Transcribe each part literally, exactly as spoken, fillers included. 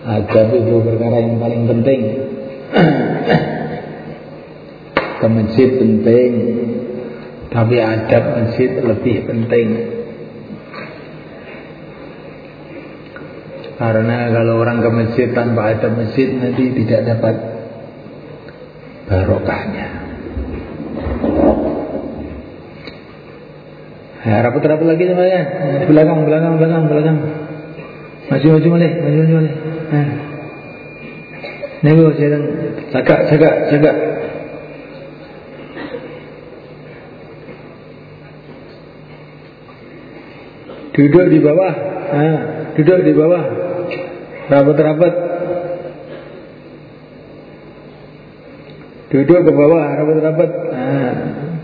Adab itu perkara yang paling penting. Ke masjid penting, tapi adab masjid lebih penting. Karena kalau orang ke masjid tanpa adab masjid nanti tidak dapat barokahnya. Ya, rapat-rapat lagi semuanya. Belakang, belakang, belakang, belakang. Maju, maju, maju, maju, maju, maju. Nah. Nego, jalan. Jaga, jaga, jaga. Duduk di bawah. Nah, duduk di bawah. Rapat-rapat. Duduk ke bawah, rapat-rapat. Nah.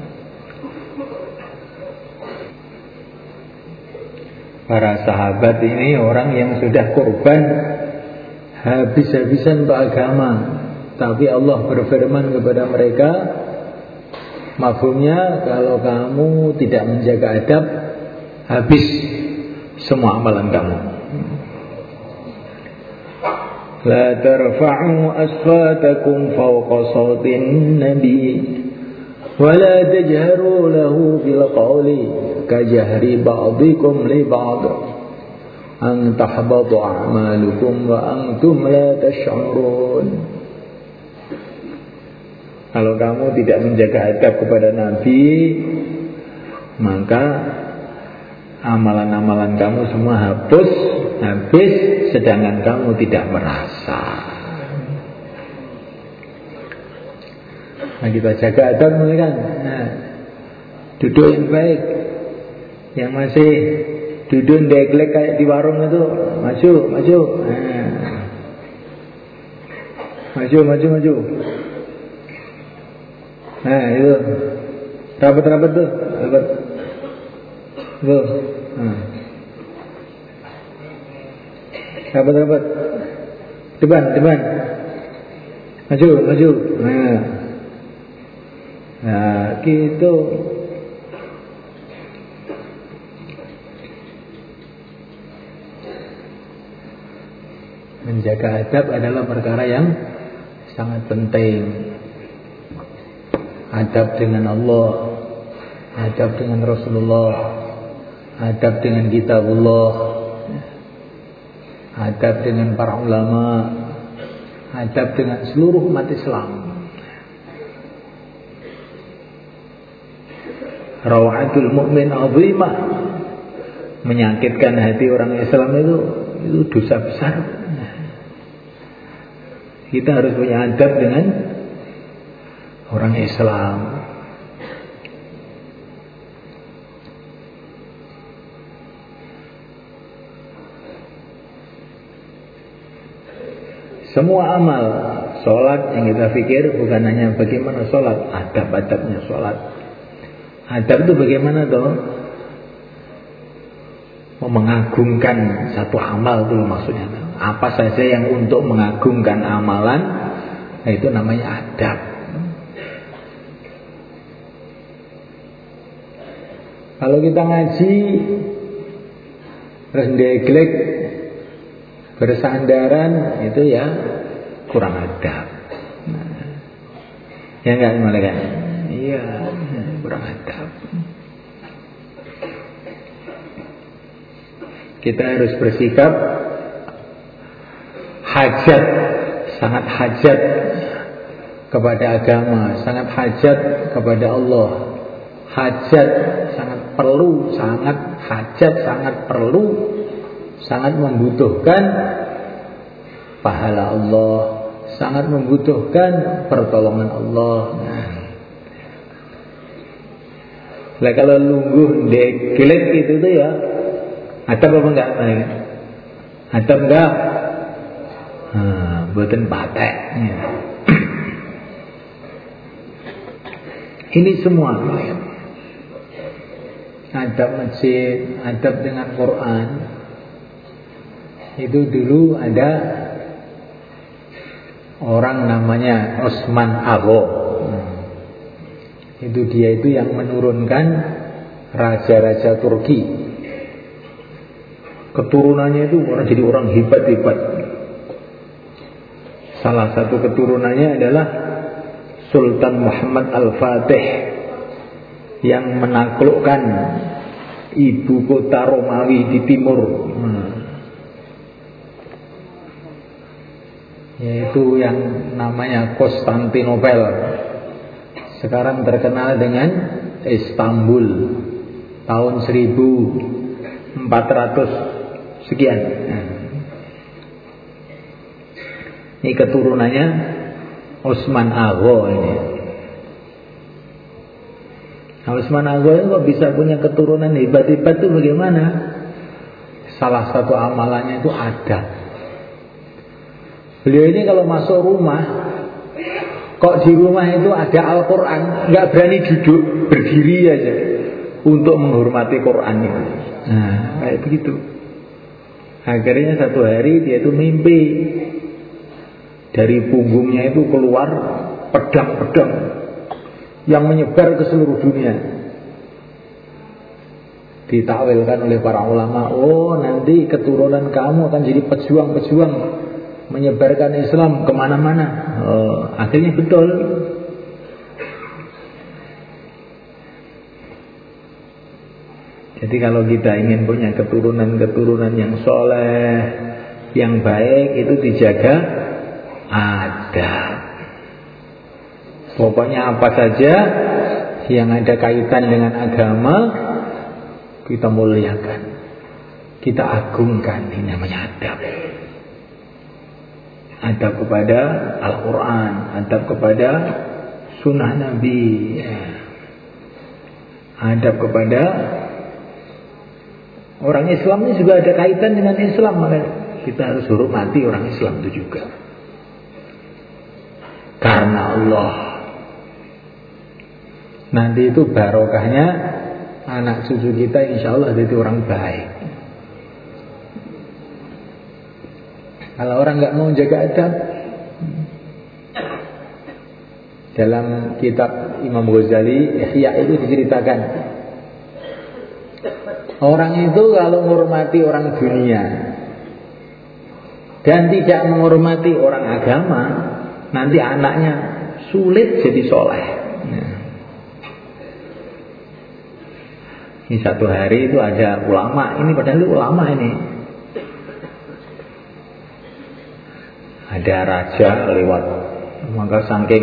Para sahabat ini orang yang sudah korban habis-habisan untuk agama, tapi Allah berfirman kepada mereka, mafhumnya kalau kamu tidak menjaga adab, habis semua amalan kamu. La tarfa'u aswatakum fawqa sawtin nabi wa la tajharu lahu bil qawli kajahri ba'dikum li ba'd an tahbatu a'malukum wa antum la tash'urun. Kalau kamu tidak menjaga adab kepada Nabi, maka amalan-amalan kamu semua hapus, habis, sedangkan kamu tidak merasa. Nah, kita jaga adab mulai kan. Nah, duduk yang baik. Yang masih duduk deglek kayak di warung itu, maju, maju. Nah. Maju, maju, maju. Nah, itu. Rapat-rapat tuh, rapat. Tuh. Nah. Rapat-rapat. Depan, depan. Maju, maju. Nah. Nah, gitu. Menjaga adab adalah perkara yang sangat penting. Adab dengan Allah, adab dengan Rasulullah, adab dengan kitabullah, adab dengan para ulama, adab dengan seluruh umat Islam. Rawahatul mu'min azimah. Menyakitkan hati orang Islam itu itu dosa besar. Kita harus punya adab dengan orang Islam. Semua amal, sholat yang kita pikir bukan hanya bagaimana sholat, adab-adabnya sholat. Adab itu bagaimana toh? Mengagungkan satu amal itu maksudnya. Apa saja yang untuk mengagungkan amalan, nah itu namanya adab. Kalau kita ngaji rendeglek bersandaran, itu ya kurang adab. Nah, ya enggak malaikat? Iya, kurang adab. Kita harus bersikap hajat, sangat hajat kepada agama, sangat hajat kepada Allah, hajat, sangat perlu, sangat hajat, sangat perlu, sangat membutuhkan pahala Allah, sangat membutuhkan pertolongan Allah. Nah, kalau lungguh deglek itu tuh ya, adab apa enggak? Adab enggak? Nah, buatan patek. Ya. Ini semua adab masjid, adab dengan Quran. Itu dulu ada orang namanya Osman Abo. Itu dia itu yang menurunkan raja-raja Turki. Keturunannya itu orang jadi orang hebat-hebat. Salah satu keturunannya adalah Sultan Muhammad Al-Fatih yang menaklukkan ibu kota Romawi di timur, hmm. yaitu yang namanya Konstantinopel, sekarang terkenal dengan Istanbul, tahun seribu empat ratus sekian. Ini keturunannya Utsman Agha ini. Nah, Utsman Agha itu kok bisa punya keturunan hebat-hebat itu bagaimana? Salah satu amalannya itu adab. Beliau ini kalau masuk rumah, kok di rumah itu ada Al-Quran, nggak berani duduk, berdiri aja untuk menghormati Quran itu. Nah, kayak begitu. Akhirnya satu hari dia itu mimpi, dari punggungnya itu keluar pedang-pedang yang menyebar ke seluruh dunia. Ditakwilkan oleh para ulama, oh nanti keturunan kamu akan jadi pejuang-pejuang menyebarkan Islam kemana-mana. Oh, akhirnya betul. Jadi kalau kita ingin punya keturunan-keturunan yang soleh, yang baik, itu dijaga adab. Pokoknya apa saja yang ada kaitan dengan agama kita muliakan, kita agungkan. Ini namanya adab. Adab kepada Al-Quran, adab kepada Sunnah Nabi, adab kepada orang Islam. Ini juga ada kaitan dengan Islam, maka kita harus hormati orang Islam itu juga. Karena Allah. Nanti itu barokahnya anak cucu kita insya Allah jadi orang baik. Kalau orang nggak mau jaga adab, dalam kitab Imam Ghazali Ihya itu diceritakan, orang itu kalau menghormati orang dunia dan tidak menghormati orang agama, nanti anaknya sulit jadi soleh. Nah. Ini satu hari itu ada ulama, ini padahal itu ulama ini. Ada raja lewat, maka saking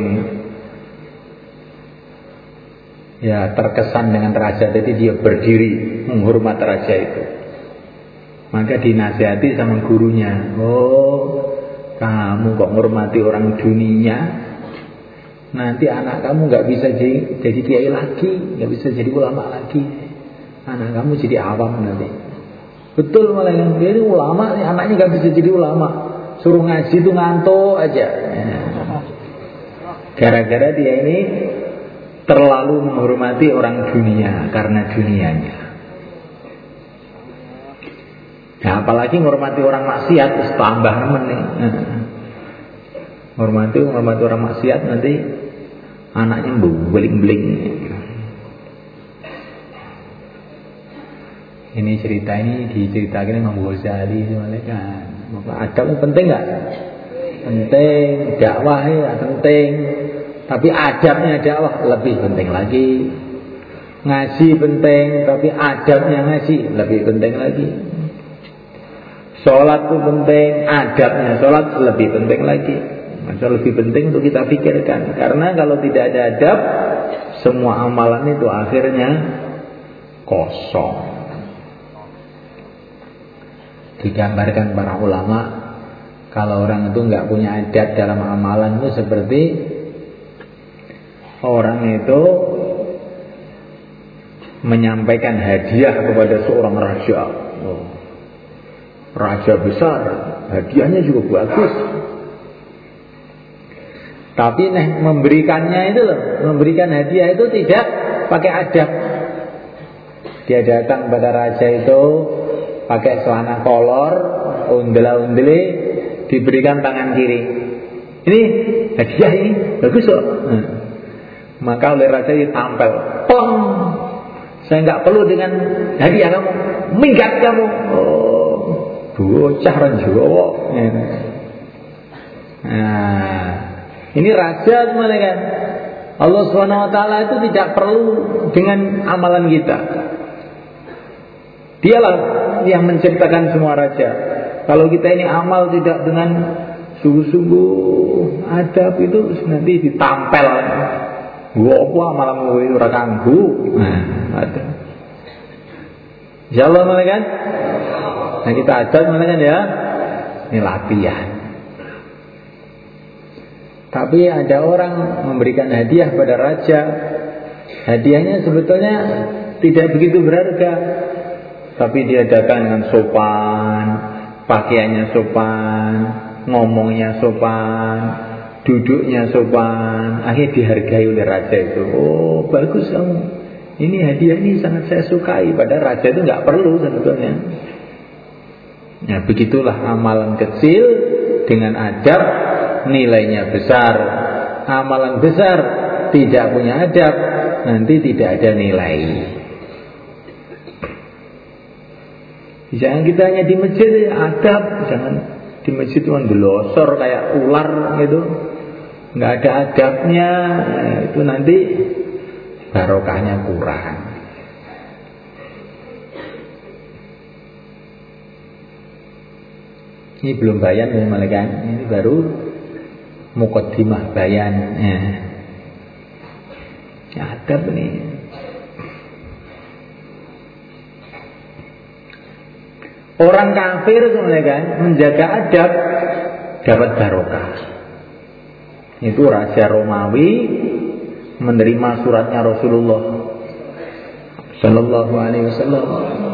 ya terkesan dengan raja, jadi dia berdiri menghormat raja itu. Maka dinasihati sama gurunya, oh kamu kok menghormati orang dunia, nanti anak kamu nggak bisa jadi, jadi kiai lagi, nggak bisa jadi ulama lagi, anak kamu jadi awam nanti. Betul malah yang dia ini ulama, anaknya nggak bisa jadi ulama, suruh ngaji itu ngantuk aja. Gara-gara dia ini terlalu menghormati orang dunia karena dunianya. Nah, apalagi menghormati orang maksiat, tambah nemen nih. Menghormati menghormati orang maksiat nanti anaknya beling-beling. Ini cerita ini diceritakan Imam Ghazali kan. Adab penting nggak? Penting, dakwah ya penting. Tapi adabnya dakwah lebih penting lagi. Ngaji penting, tapi adabnya ngaji lebih penting lagi. Sholat itu penting, adabnya sholat lebih penting lagi. Maka lebih penting untuk kita pikirkan. Karena kalau tidak ada adab, semua amalan itu akhirnya kosong. Digambarkan para ulama, kalau orang itu nggak punya adab dalam amalan itu seperti orang itu menyampaikan hadiah kepada seorang raja. Oh, raja besar, hadiahnya juga bagus. Tapi nih memberikannya itu loh, memberikan hadiah itu tidak pakai adab. Dia datang pada raja itu pakai celana kolor, undel-undel, diberikan tangan kiri. Ini hadiah ini bagus loh. Hmm. Maka oleh raja ditampel, pong. Saya nggak perlu dengan hadiah kamu, minggat kamu. Oh, bocah ranjowo. Nah, Ini raja sebenarnya kan. Allah subhanahu wa taala itu tidak perlu dengan amalan kita. Dialah yang menciptakan semua raja. Kalau kita ini amal tidak dengan sungguh-sungguh adab itu nanti ditampel. Gua apa amalanmu itu ora kanggo. Nah, ada. Insyaallah kan? Nah, kita adab kan ya. Ini latihan. Tapi ada orang memberikan hadiah pada raja. Hadiahnya sebetulnya tidak begitu berharga, tapi diadakan dengan sopan, pakaiannya sopan, ngomongnya sopan, duduknya sopan, akhirnya dihargai oleh raja itu. Oh, bagus kamu. Ini hadiah ini sangat saya sukai. Padahal raja itu nggak perlu sebetulnya. Nah, begitulah amalan kecil dengan adab nilainya besar. Amalan besar tidak punya adab, nanti tidak ada nilai. Jangan kita hanya di masjid adab, jangan di masjid cuma delosor kayak ular gitu, nggak ada adabnya, itu nanti barokahnya kurang. Ini belum bayan ya malaikat, ini baru muqaddimah bayan. Ya. Ya, adab nih. Orang kafir sebenarnya kan menjaga adab dapat barokah. Itu Raja Romawi menerima suratnya Rasulullah Sallallahu Alaihi Wasallam.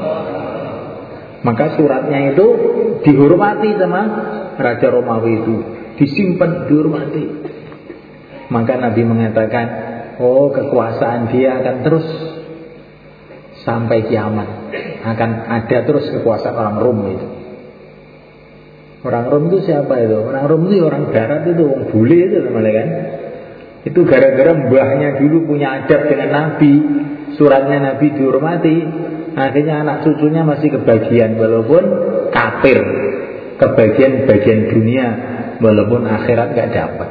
Maka suratnya itu dihormati sama Raja Romawi itu, disimpan, dihormati. Maka Nabi mengatakan, oh kekuasaan dia akan terus sampai kiamat, akan ada terus kekuasaan orang Rom itu. Orang Rom itu siapa itu? Orang Rom itu orang Barat itu, orang bule itu namanya kan. Itu gara-gara mbahnya dulu punya adab dengan Nabi, suratnya Nabi dihormati, akhirnya anak cucunya masih kebagian walaupun kafir, kebagian bagian dunia walaupun akhirat gak dapat.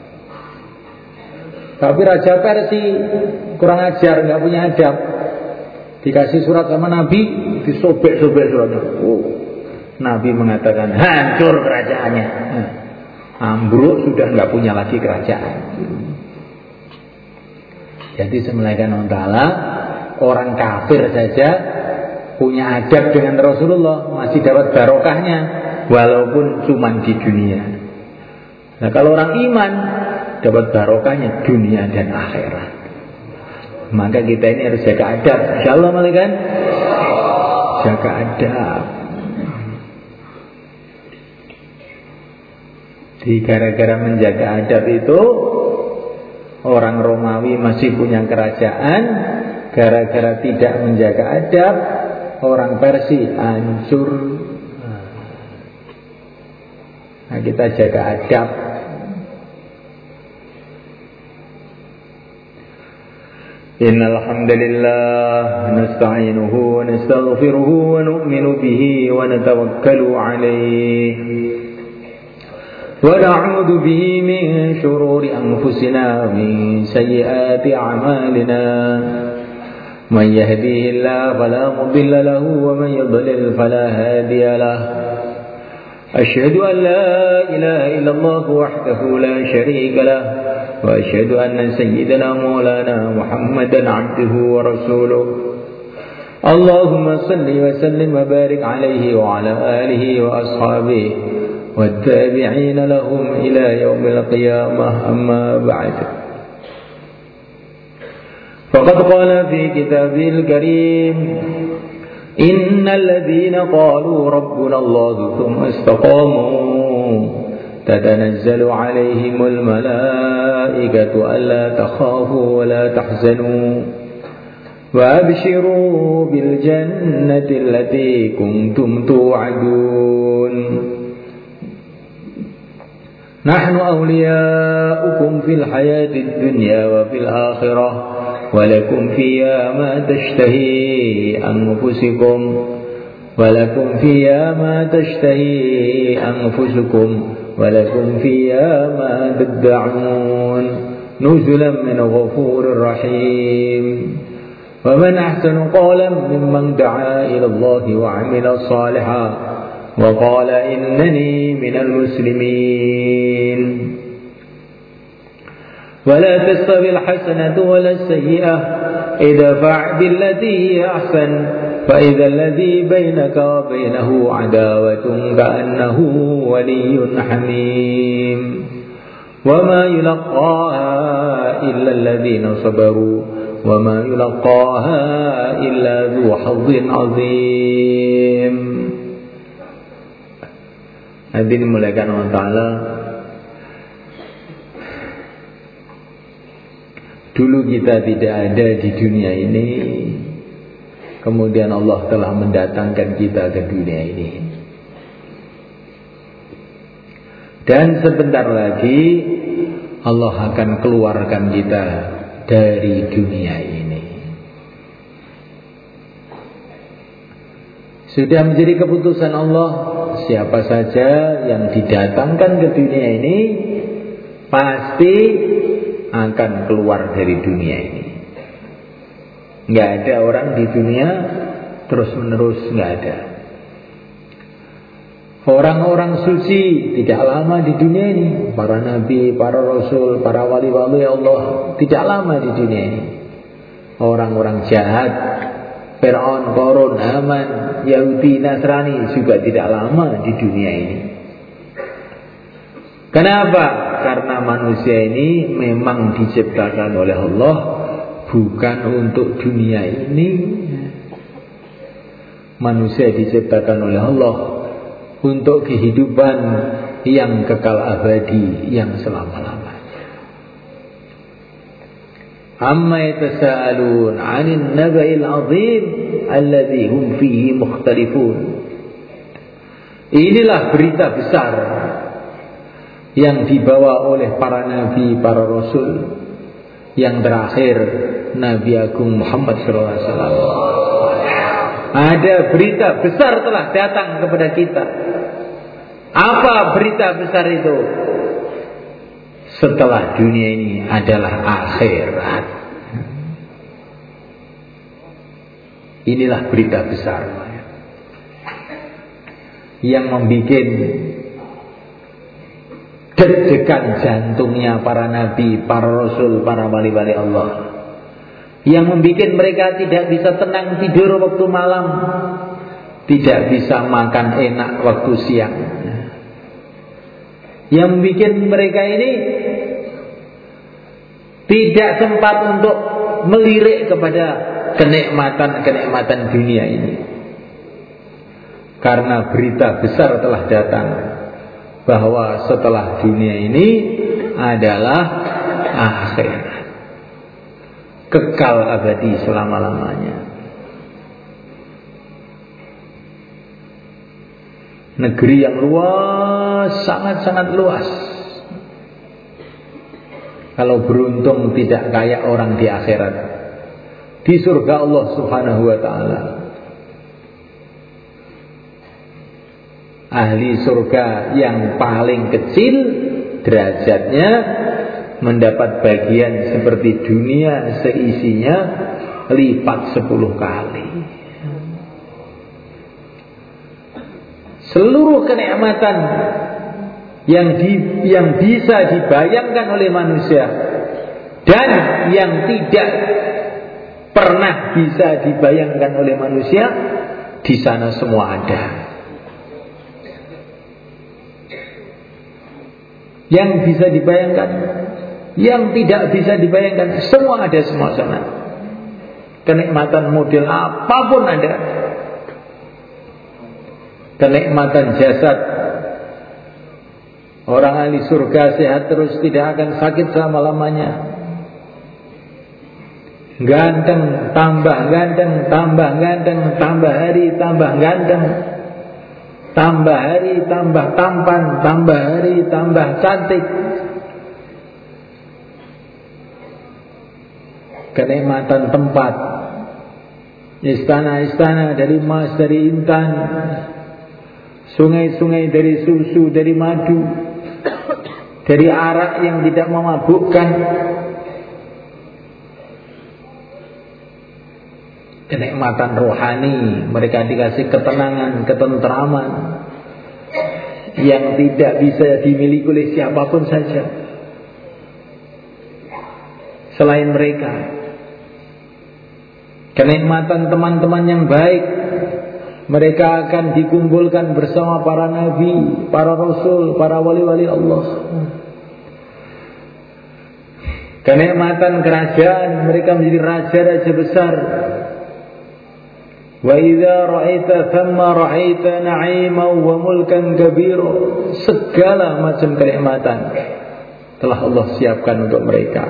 Tapi Raja Persia kurang ajar, gak punya adab. Dikasih surat sama Nabi, disobek-sobek suratnya. Oh, Nabi mengatakan hancur kerajaannya. Nah, ambruk, sudah gak punya lagi kerajaan. Jadi semulaikan Allah Ta'ala, orang kafir saja punya adab dengan Rasulullah, masih dapat barokahnya walaupun cuma di dunia. Nah kalau orang iman dapat barokahnya dunia dan akhirat. Maka kita ini harus jaga adab. Insyaallah malaikat, jaga adab. Di gara-gara menjaga adab itu orang Romawi masih punya kerajaan. Gara-gara tidak menjaga adab, orang Persia hancur. Nah, kita jaga adab. Innal hamdalillah nasta'inuhu wa nastaghfiruhu wa nu'minu bihi wa natawakkalu 'alaihi wa na'udzu bihi min shururi anfusina wa min sayyiati a'malina. من يهديه الله فلا مضل له ومن يضلل فلا هادي له. أشهد أن لا إله إلا الله وحده لا شريك له وأشهد أن سيدنا مولانا محمدا عبده ورسوله. اللهم صل وسلم وبارك عليه وعلى آله وأصحابه والتابعين لهم إلى يوم القيامة. أما بعد، فقد قال في كتابه الكريم إن الذين قالوا ربنا الله ثم استقاموا تتنزل عليهم الملائكة ألا تخافوا ولا تحزنوا وأبشروا بالجنة التي كنتم توعدون. نحن أولياؤكم في الحياة الدنيا وفي الآخرة ولكم فيها ما تشتهي أنفسكم ولكم فيها ما تشتهي أنفسكم ولكم فيها ما تدعون نزلا من غفور رحيم ومن أحسن قولا ممن دعا إلى الله وعمل صالحا وقال إنني من المسلمين ولا تستوي الحسنة ولا السيئة ادفع بالتي هي أحسن فإذا الذي بينك وبينه عداوة كأنه ولي حميم وما يلقاها إلا الذين صبروا وما يلقاها إلا ذو حظ عظيم. Hadirin dimuliakan Allah Ta'ala, dulu kita tidak ada di dunia ini, kemudian Allah telah mendatangkan kita ke dunia ini. Dan sebentar lagi Allah akan keluarkan kita dari dunia ini. Sudah menjadi keputusan Allah, siapa saja yang didatangkan ke dunia ini pasti akan keluar dari dunia ini. Nggak ada orang di dunia terus menerus, nggak ada. Orang-orang suci tidak lama di dunia ini, para nabi, para rasul, para wali-wali Allah tidak lama di dunia ini. Orang-orang jahat, Fir'aun, Qarun, Haman, Yahudi, Nasrani juga tidak lama di dunia ini. Kenapa? Karena manusia ini memang diciptakan oleh Allah bukan untuk dunia ini. Manusia diciptakan oleh Allah untuk kehidupan yang kekal abadi, yang selama-lamanya. Amma yatasaalun 'anil naba'il 'azim alladzi hum fihi mukhtalifun. Inilah berita besar yang dibawa oleh para nabi, para rasul. Yang terakhir Nabi Agung Muhammad shallallahu alaihi wasallam. Ada berita besar telah datang kepada kita. Apa berita besar itu? Setelah dunia ini adalah akhirat. Inilah berita besar yang membuat deg-degan jantungnya para nabi, para rasul, para wali-wali Allah. Yang membuat mereka tidak bisa tenang tidur waktu malam, tidak bisa makan enak waktu siang. Yang membuat mereka ini tidak sempat untuk melirik kepada kenikmatan-kenikmatan dunia ini. Karena berita besar telah datang bahwa setelah dunia ini adalah akhirat, kekal abadi selama-lamanya. Negeri yang luas, sangat-sangat luas. Kalau beruntung tidak kayak orang di akhirat, di surga Allah Subhanahu wa ta'ala. Ahli surga yang paling kecil derajatnya mendapat bagian seperti dunia seisinya lipat sepuluh kali. Seluruh kenikmatan yang di, yang bisa dibayangkan oleh manusia dan yang tidak pernah bisa dibayangkan oleh manusia, di sana semua ada. Yang bisa dibayangkan, yang tidak bisa dibayangkan, semua ada semua sana. Kenikmatan model apapun ada. Kenikmatan jasad, orang ahli surga sehat terus, tidak akan sakit selama-lamanya. Ganteng, tambah ganteng, tambah ganteng, tambah hari, tambah ganteng. Tambah hari, tambah tampan, tambah hari, tambah cantik. Kenikmatan tempat, istana-istana dari emas, dari intan, sungai-sungai dari susu, dari madu, dari arak yang tidak memabukkan, kenikmatan rohani, mereka dikasih ketenangan, ketentraman yang tidak bisa dimiliki oleh siapapun saja selain mereka. Kenikmatan teman-teman yang baik, mereka akan dikumpulkan bersama para nabi, para rasul, para wali-wali Allah. Kenikmatan kerajaan, mereka menjadi raja-raja besar. Wa idza ra'aita thamma ra'aita na'iman wa mulkan kabira. Segala macam kenikmatan telah Allah siapkan untuk mereka.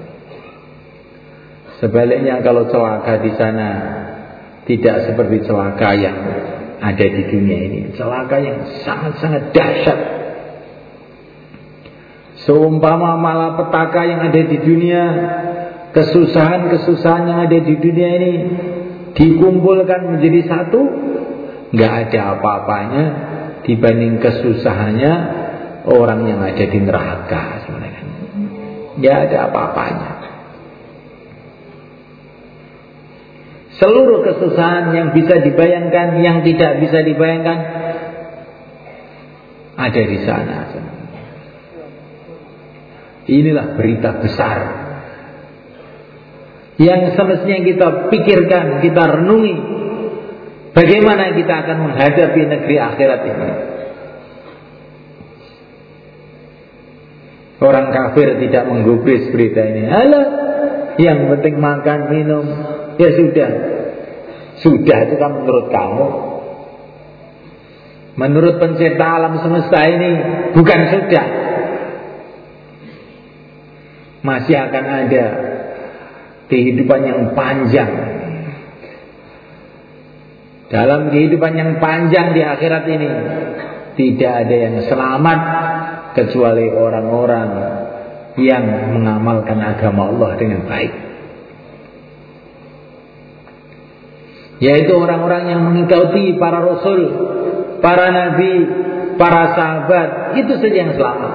Sebaliknya kalau celaka di sana tidak seperti celaka yang ada di dunia ini. Celaka yang sangat-sangat dahsyat. Seumpama malapetaka yang ada di dunia, kesusahan-kesusahan yang ada di dunia ini dikumpulkan menjadi satu, nggak ada apa-apanya dibanding kesusahannya orang yang ada di neraka sebenarnya. Nggak ada apa-apanya. Seluruh kesusahan yang bisa dibayangkan, yang tidak bisa dibayangkan, ada di sana. Inilah berita besar yang semestinya kita pikirkan, kita renungi, bagaimana kita akan menghadapi negeri akhirat ini. Orang kafir tidak menggubris berita ini. Alah, yang penting makan, minum, ya sudah. Sudah itu kan menurut kamu. Menurut pencipta alam semesta ini bukan sudah. Masih akan ada kehidupan yang panjang. Dalam kehidupan yang panjang di akhirat ini tidak ada yang selamat kecuali orang-orang yang mengamalkan agama Allah dengan baik. Yaitu orang-orang yang mengikuti para rasul, para nabi, para sahabat. Itu saja yang selamat.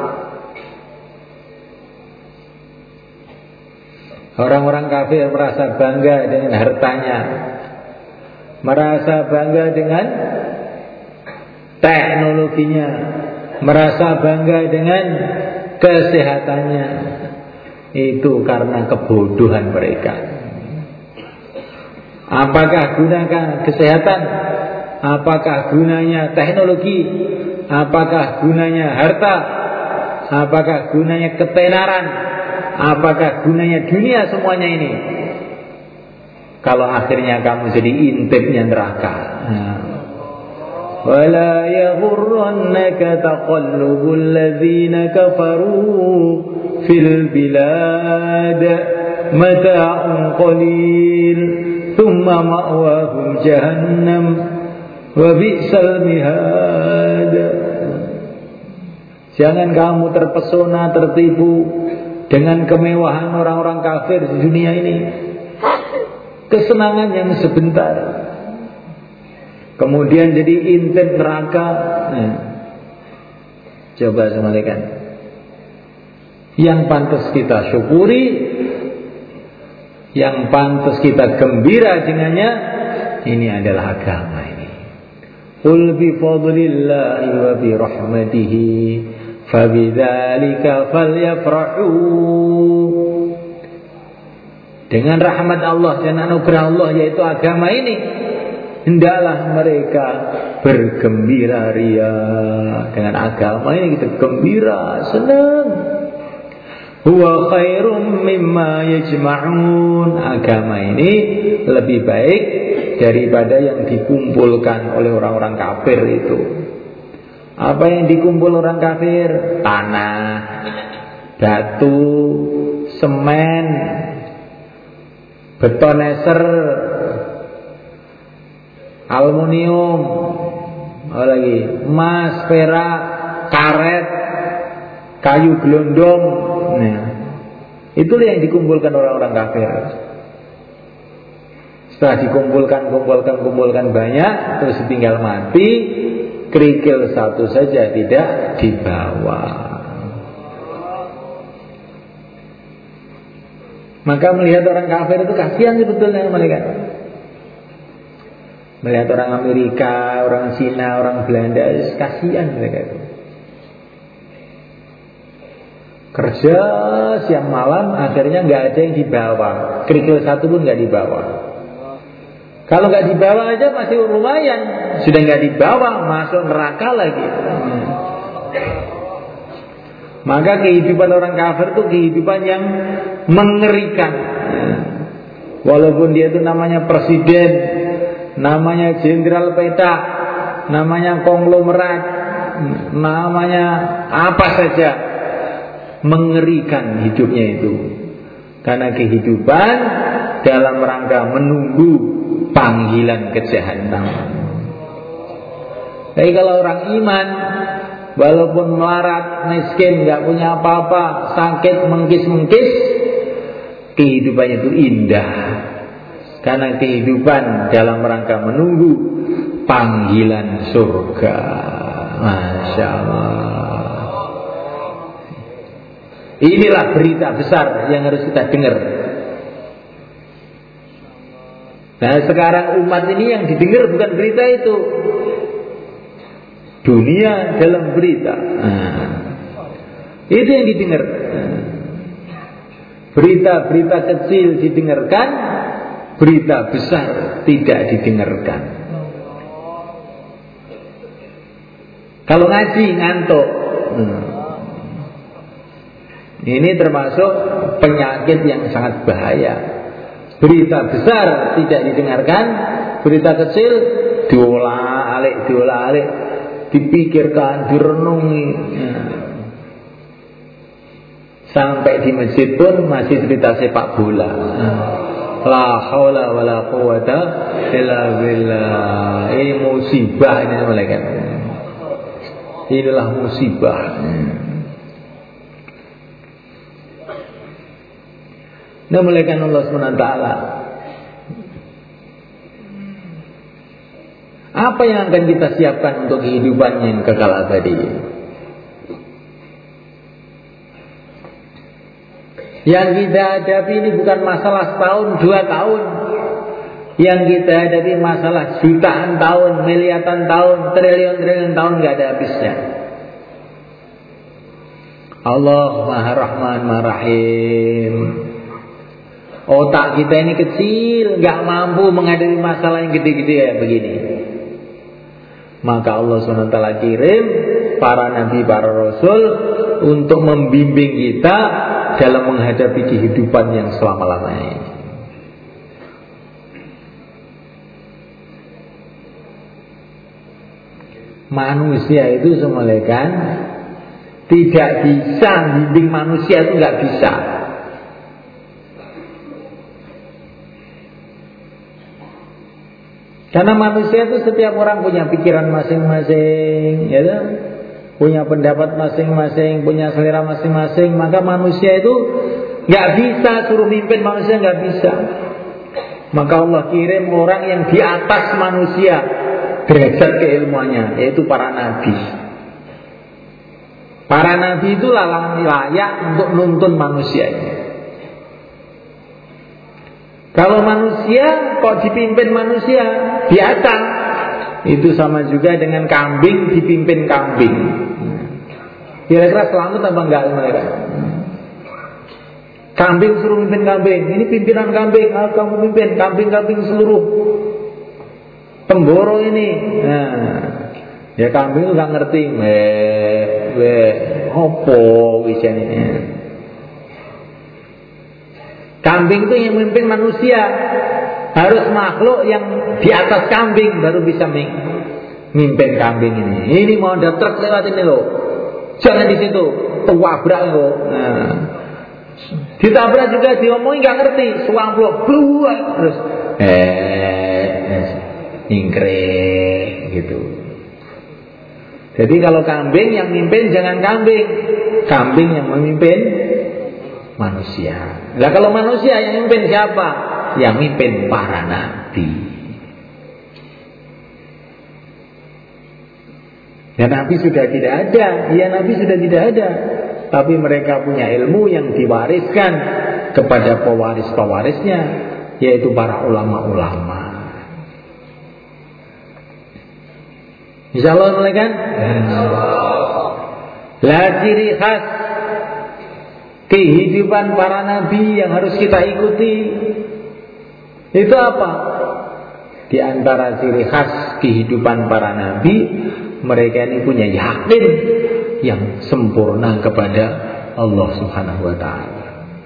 Orang-orang kafir merasa bangga dengan hartanya, merasa bangga dengan teknologinya, merasa bangga dengan kesehatannya. Itu karena kebodohan mereka. Apakah gunanya kesehatan? Apakah gunanya teknologi? Apakah gunanya harta? Apakah gunanya ketenaran? Apakah gunanya dunia semuanya ini? Kalau akhirnya kamu jadi intipnya neraka. Wala yaghurrannaka taqallubul ladzina kafaru fil bilad mata'un qalil thumma ma'wahum jahannam wa bi'sal mihad. Jangan kamu terpesona, tertipu dengan kemewahan orang-orang kafir di dunia ini. Kesenangan yang sebentar, kemudian jadi intip neraka. Nah, coba semalikan. Yang pantas kita syukuri, yang pantas kita gembira dengannya, ini adalah agama ini. Qul bi fadlillahi wa bi rahmatihi fabidzalika falyafrahu. Dengan rahmat Allah dan anugerah Allah, yaitu agama ini, hendaklah mereka bergembira ria. Dengan agama ini kita gembira, senang. Huwa khairum mimma yajma'un. Agama ini lebih baik daripada yang dikumpulkan oleh orang-orang kafir itu. Apa yang dikumpul orang kafir? Tanah, batu, semen, beton eser, aluminium, apa lagi? Emas, perak, karet, kayu gelondong. Nah, itulah yang dikumpulkan orang-orang kafir. Setelah dikumpulkan, kumpulkan, kumpulkan banyak, terus tinggal mati, kerikil satu saja tidak dibawa. Maka melihat orang kafir itu kasihan sebetulnya mereka. Melihat orang Amerika, orang Cina, orang Belanda, kasihan mereka itu. Kerja siang malam, akhirnya nggak ada yang dibawa. Kerikil satu pun nggak dibawa. Kalau nggak dibawa aja masih lumayan. Sudah nggak dibawa, masuk neraka lagi. Hmm. Maka kehidupan orang kafir itu kehidupan yang mengerikan. Walaupun dia itu namanya presiden, namanya jenderal peta, namanya konglomerat, namanya apa saja, mengerikan hidupnya itu. Karena kehidupan dalam rangka menunggu panggilan ke jahanam. Tapi kalau orang iman, walaupun melarat, miskin, gak punya apa-apa, sakit, mengkis-mengkis, kehidupannya itu indah. Karena kehidupan dalam rangka menunggu panggilan surga. Masya Allah. Inilah berita besar yang harus kita dengar. Nah sekarang umat ini yang didengar bukan berita itu, dunia dalam berita. Nah, itu yang didengar. Berita-berita kecil didengarkan, berita besar tidak didengarkan. Kalau ngaji ngantuk. Hmm. Ini termasuk penyakit yang sangat bahaya. Berita besar tidak didengarkan, berita kecil diolah-alik, diolah-alik, dipikirkan, direnungi. Nah. Sampai di masjid pun masih cerita sepak bola. Nah. La haula wala quwata illa billah. Ini musibah ini malaikat. Inilah musibah. Nah malaikat Allah subhanahu wa taala, apa yang akan kita siapkan untuk kehidupan yang kekal abadi? Yang kita hadapi ini bukan masalah setahun, dua tahun. Yang kita hadapi masalah jutaan tahun, miliaran tahun, triliun-triliun tahun, gak ada habisnya. Allah Maha Rahman Maha Rahim. Otak kita ini kecil, gak mampu menghadapi masalah yang gede-gede ya begini. Maka Allah subhanahu wa taala kirim para nabi, para rasul untuk membimbing kita dalam menghadapi kehidupan yang selama-lamanya ini. Manusia itu semalekan tidak bisa bimbing manusia, itu nggak bisa. Karena manusia itu setiap orang punya pikiran masing-masing, ya kan? Punya pendapat masing-masing, punya selera masing-masing. Maka manusia itu nggak bisa suruh mimpin manusia, nggak bisa. Maka Allah kirim orang yang di atas manusia derajat keilmuannya, yaitu para nabi. Para nabi itu layak untuk nuntun manusianya. Kalau manusia kok dipimpin manusia biasa, itu sama juga dengan kambing dipimpin kambing. Kira-kira selamat apa enggak mereka? Kambing suruh mimpin kambing, ini pimpinan kambing, ah, kamu pimpin kambing-kambing seluruh Temboro ini. Nah, ya kambing itu nggak ngerti, weh, weh, opo wisanya. Kambing itu yang memimpin manusia. Harus makhluk yang di atas kambing baru bisa memimpin kambing ini. Ini mau ada truk lewat ini loh, jangan di situ, tabrak loh. Nah, ditabrak juga diomongin nggak ngerti, suamplok buat terus, eh, ingkrek gitu. Jadi kalau kambing yang memimpin jangan kambing, kambing yang memimpin manusia. Lah kalau manusia yang memimpin siapa? Yang memimpin para nabi. Ya nabi sudah tidak ada, ya nabi sudah tidak ada. Tapi mereka punya ilmu yang diwariskan kepada pewaris-pewarisnya, yaitu para ulama-ulama. Insyaallah mulai kan? Lah ciri khas kehidupan para nabi yang harus kita ikuti itu apa? Di antara ciri khas kehidupan para nabi, mereka ini punya yakin yang sempurna kepada Allah Subhanahu wa taala.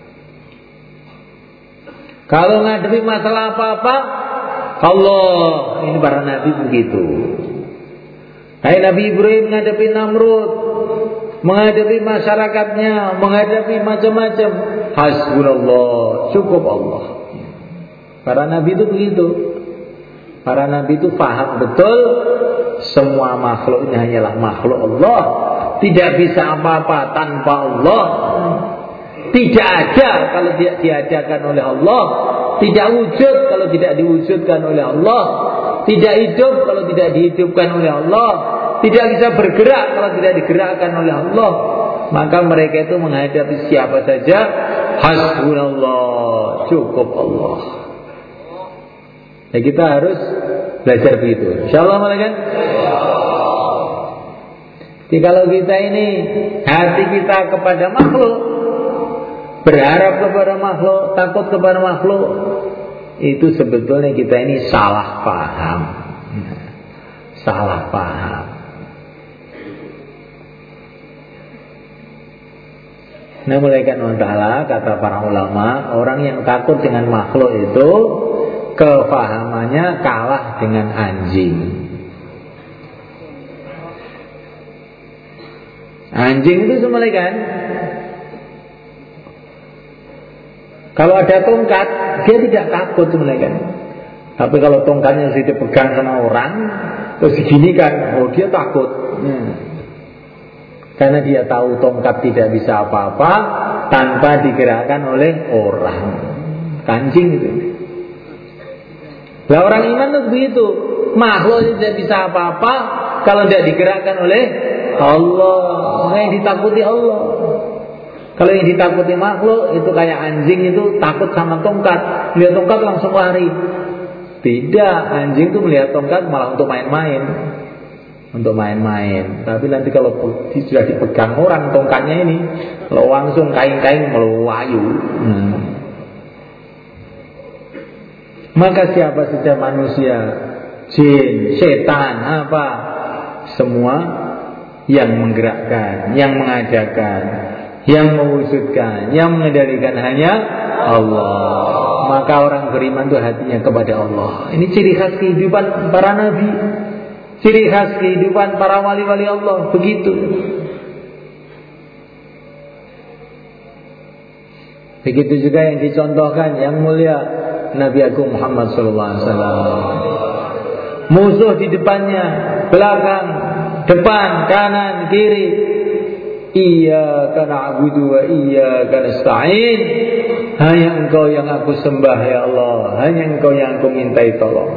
Kalau ngadepi masalah apa-apa, Allah, ini para nabi begitu. Kayak Nabi Ibrahim menghadapi Namrud, menghadapi masyarakatnya, menghadapi macam-macam, hasbunallah, cukup Allah. Para nabi itu begitu. Para nabi itu paham betul semua makhluk ini hanyalah makhluk Allah, tidak bisa apa-apa tanpa Allah. Tidak ada kalau tidak diadakan oleh Allah, tidak wujud kalau tidak diwujudkan oleh Allah, tidak hidup kalau tidak dihidupkan oleh Allah, tidak bisa bergerak kalau tidak digerakkan oleh Allah. Maka mereka itu menghadapi siapa saja, hasbunallah, cukup Allah. Ya, kita harus belajar begitu. Insyaallah kan? Jadi kalau kita ini hati kita kepada makhluk, berharap kepada makhluk, takut kepada makhluk, itu sebetulnya kita ini salah paham. Salah paham. Nah, mulaikan Allah Ta'ala, kata para ulama, orang yang takut dengan makhluk itu kefahamannya kalah dengan anjing. Anjing itu semulaikan, kalau ada tongkat, dia tidak takut semulaikan. Tapi kalau tongkatnya sudah dipegang sama orang, terus diginikan, oh dia takut. Hmm. Karena dia tahu tongkat tidak bisa apa-apa tanpa digerakkan oleh orang. Anjing itu. Lah orang iman itu begitu. Makhluk tidak bisa apa-apa kalau tidak digerakkan oleh Allah. Maka yang ditakuti Allah. Kalau yang ditakuti makhluk itu kayak anjing itu takut sama tongkat. Lihat tongkat langsung lari. Tidak, anjing itu melihat tongkat malah untuk main-main. Untuk main-main. Tapi nanti kalau sudah dipegang orang tongkatnya ini, kalau langsung kain-kain melayu. Hmm. Maka siapa saja manusia, jin, setan, apa, semua yang menggerakkan, yang mengadakan, yang mewujudkan, yang mengendalikan hanya Allah. Maka orang beriman itu hatinya kepada Allah. Ini ciri khas kehidupan para nabi, ciri khas kehidupan para wali-wali Allah. Begitu. Begitu juga yang dicontohkan yang mulia Nabi Agung Muhammad sallallahu alaihi wasallam. Musuh di depannya, belakang, depan, kanan, kiri. Iyyaka na'budu wa iyyaka nasta'in. Hanya Engkau yang aku sembah ya Allah, hanya Engkau yang aku mintai tolong.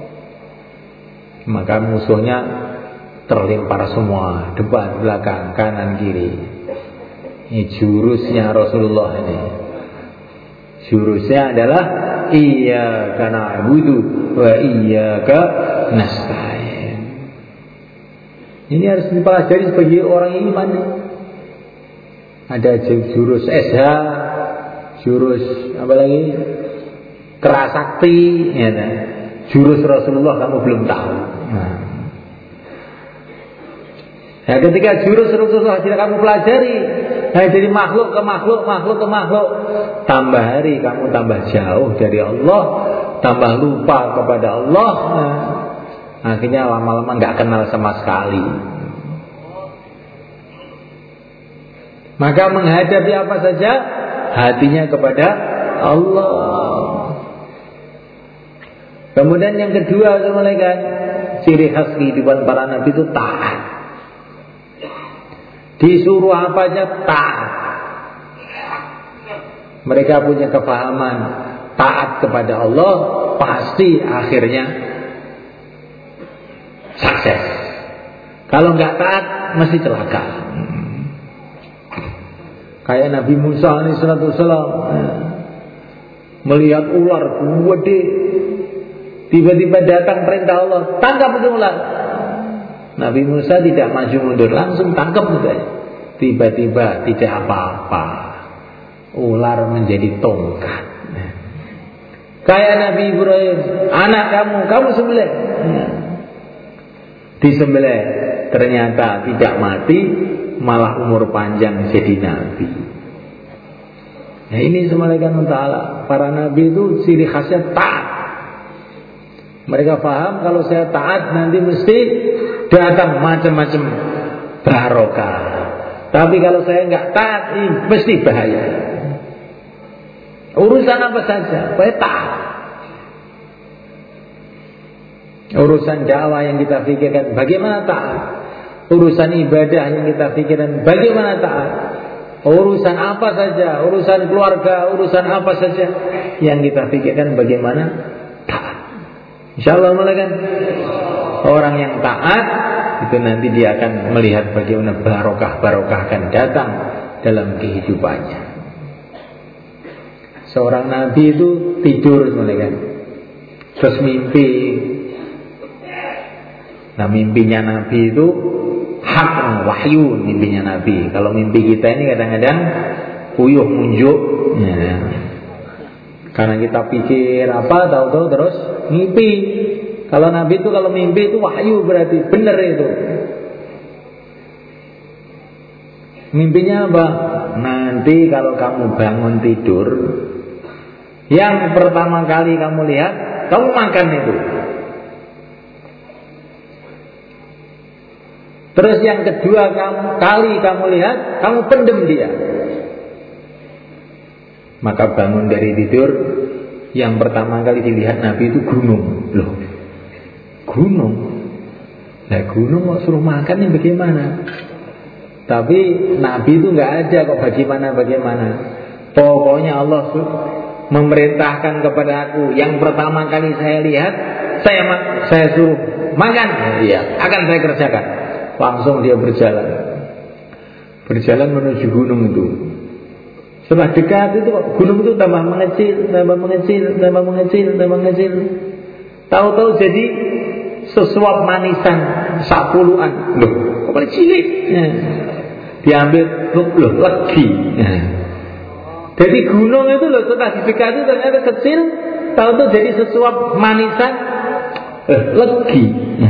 Maka musuhnya terlempar semua, depan, belakang, kanan, kiri. Ini jurusnya Rasulullah ini. Jurusnya adalah iyyaka na'budu wa iyyaka nasta'in. Ini harus dipelajari sebagai orang iman. Ada jurus S H, jurus apa lagi? Kerasakti, ya, nah. Jurus Rasulullah kamu belum tahu. Nah. Nah, ketika jurus Rasulullah tidak kamu pelajari, nah, dari makhluk ke makhluk, makhluk ke makhluk, tambah hari kamu tambah jauh dari Allah, tambah lupa kepada Allah. Nah, akhirnya lama-lama nggak kenal sama sekali. Maka menghadapi apa saja, hatinya kepada Allah. Kemudian yang kedua, malaikat, ciri khas kehidupan para nabi itu taat. Disuruh apa aja taat. Mereka punya kefahaman taat kepada Allah pasti akhirnya sukses. Kalau nggak taat mesti celaka. Kayak Nabi Musa alaihi salatu wasallam, melihat ular gede, tiba-tiba datang perintah Allah, tangkap itu ular. Nabi Musa tidak maju mundur, langsung tangkap saja. Tiba-tiba tidak apa-apa, ular menjadi tongkat. Kayak Nabi Ibrahim, anak kamu, kamu sembelih. Disembelih, ternyata tidak mati, malah umur panjang jadi nabi. Nah ini semalakan ta'ala. Para nabi itu ciri khasnya taat. Mereka paham kalau saya taat nanti mesti datang macam-macam barokah. Tapi kalau saya nggak taat, ini mesti bahaya. Urusan apa saja, saya taat. Urusan dakwah yang kita pikirkan, bagaimana taat? Urusan ibadah yang kita pikirkan, bagaimana taat? Urusan apa saja, urusan keluarga, urusan apa saja yang kita pikirkan, bagaimana taat? Insyaallah kan orang yang taat itu nanti dia akan melihat bagaimana barokah-barokah akan datang dalam kehidupannya. Seorang nabi itu tidur kan, terus mimpi. Nah mimpinya nabi itu hak, wahyu mimpinya nabi. Kalau mimpi kita ini kadang-kadang puyuh munjuk ya. Karena kita pikir apa, tahu-tahu terus mimpi. Kalau nabi itu kalau mimpi itu wahyu, berarti benar itu. Mimpinya apa? Nanti kalau kamu bangun tidur, yang pertama kali kamu lihat, kamu makan itu. Terus yang kedua kamu, kali kamu lihat, kamu pendem dia. Maka bangun dari tidur, yang pertama kali dilihat Nabi itu gunung. Loh, gunung? Nah gunung mau suruh makan ini bagaimana? Tapi Nabi itu nggak ada kok bagaimana-bagaimana. Pokoknya Allah memerintahkan kepada aku, yang pertama kali saya lihat, saya saya suruh makan, iya, akan saya kerjakan. Langsung dia berjalan, berjalan menuju gunung itu. Setelah dekat itu gunung itu tambah mengecil, tambah mengecil, tambah mengecil, tambah mengecil. Tahu-tahu jadi sesuap manisan sapuluan. Loh, kok paling cilik? Ya. Diambil, loh, lagi. Ya. Jadi gunung itu loh setelah didekati ternyata kecil, tahu-tahu jadi sesuap manisan eh, legi. Ya.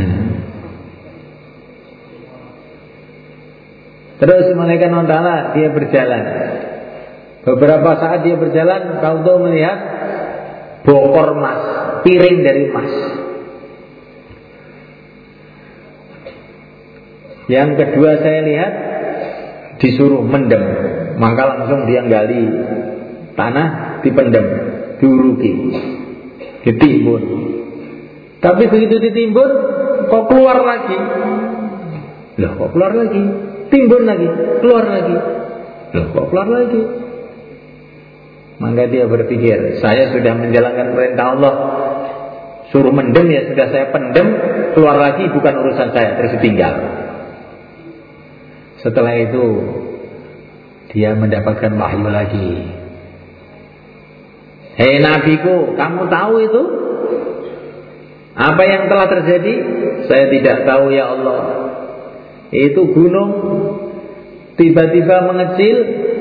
Terus malaikat Allah Ta'ala dia berjalan. Beberapa saat dia berjalan, tahu-tahu melihat bokor emas, piring dari emas. Yang kedua saya lihat disuruh mendem, maka langsung dia gali tanah, dipendem, diuruki, ditimbun. Tapi begitu ditimbun, kok keluar lagi? Loh, kok keluar lagi? Timbun lagi, keluar lagi. Loh, kok keluar lagi? Maka dia berpikir, saya sudah menjalankan perintah Allah, suruh mendem ya sudah saya pendem, keluar lagi bukan urusan saya, terus tinggal. Setelah itu dia mendapatkan wahyu lagi. Hei nabiku, kamu tahu itu? Apa yang telah terjadi? Saya tidak tahu ya Allah. Itu gunung tiba-tiba mengecil,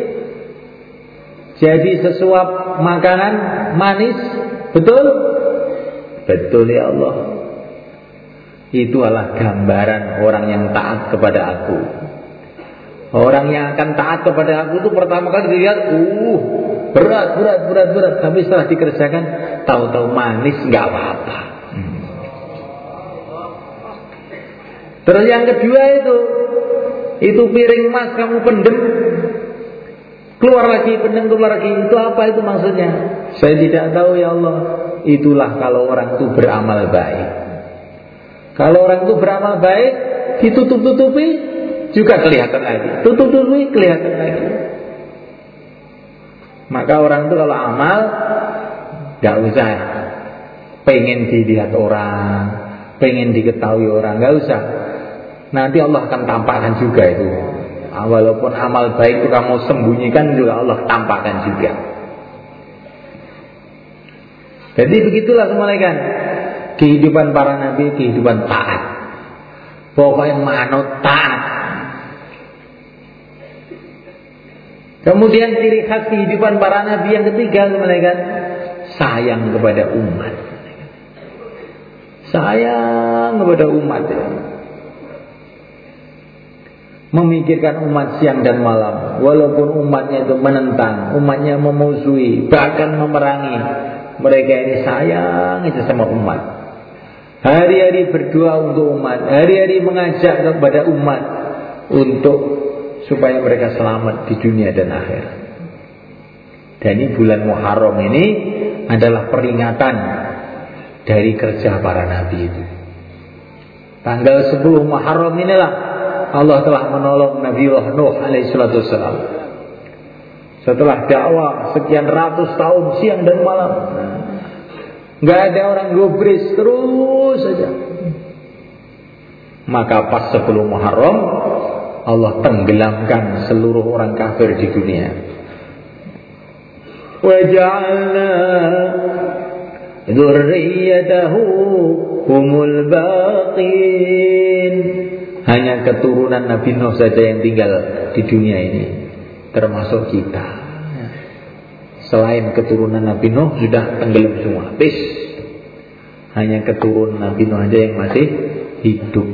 jadi sesuap makanan manis. Betul? Betul ya Allah. Itu adalah gambaran orang yang taat kepada aku. Orang yang akan taat kepada aku itu pertama kali dilihat, uh, berat, berat, berat, berat. Tapi setelah dikerjakan, tahu-tahu manis, nggak apa-apa. Hmm. Terus yang kedua itu, itu piring emas kamu pendem, keluar lagi, pendem keluar lagi. Itu apa itu maksudnya? Saya tidak tahu ya Allah. Itulah kalau orang itu beramal baik. Kalau orang itu beramal baik, ditutup-tutupi, juga kelihatan lagi, tutup-tutupi, kelihatan lagi. Maka orang itu kalau amal, gak usah pengen dilihat orang, pengen diketahui orang, gak usah. Nanti Allah akan tampakkan juga itu. Walaupun amal baik itu kamu sembunyikan, juga Allah tampakkan juga. Jadi begitulah semuanya, kehidupan para nabi, kehidupan taat. Pokoknya manut taat. Kemudian ciri khas kehidupan para nabi yang ketiga semuanya, sayang kepada umat. Sayang kepada umat. Memikirkan umat siang dan malam, walaupun umatnya itu menentang, umatnya memusuhi, bahkan memerangi, mereka ini sayang itu sama umat. Hari-hari berdoa untuk umat, hari-hari mengajak kepada umat untuk supaya mereka selamat di dunia dan akhirat. Dan ini bulan Muharram ini adalah peringatan dari kerja para nabi itu. Tanggal sepuluh Muharram inilah Allah telah menolong Nabiullah Nuh alaihi salatu wassalam. Setelah dakwah sekian ratus tahun siang dan malam, nggak ada orang gubris, terus saja. Maka pas sepuluh Muharram Allah tenggelamkan seluruh orang kafir di dunia. Wa ja'alna dzurriyyatahu humul baqin. Hanya keturunan Nabi Nuh saja yang tinggal di dunia ini, termasuk kita. Selain keturunan Nabi Nuh sudah tenggelam semua, habis. Hanya keturunan Nabi Nuh saja yang masih hidup.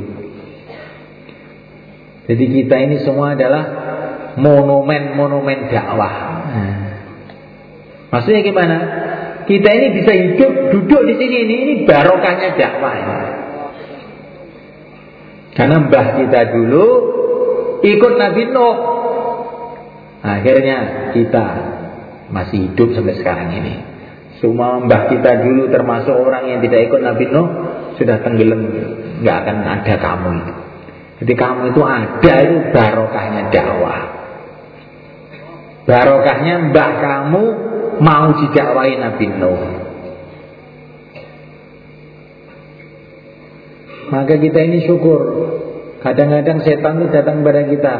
Jadi kita ini semua adalah monumen-monumen dakwah. Nah, maksudnya gimana? Kita ini bisa hidup, duduk di sini ini, ini barokahnya dakwah ini. Karena mbah kita dulu ikut Nabi Nuh, akhirnya kita masih hidup sampai sekarang ini. Semua mbah kita dulu termasuk orang yang tidak ikut Nabi Nuh sudah tenggelam, nggak akan ada kamu itu. Jadi kamu itu ada, itu barokahnya dakwah. Barokahnya mbah kamu mau didakwahi Nabi Nuh. Maka kita ini syukur. Kadang-kadang setan itu datang kepada kita.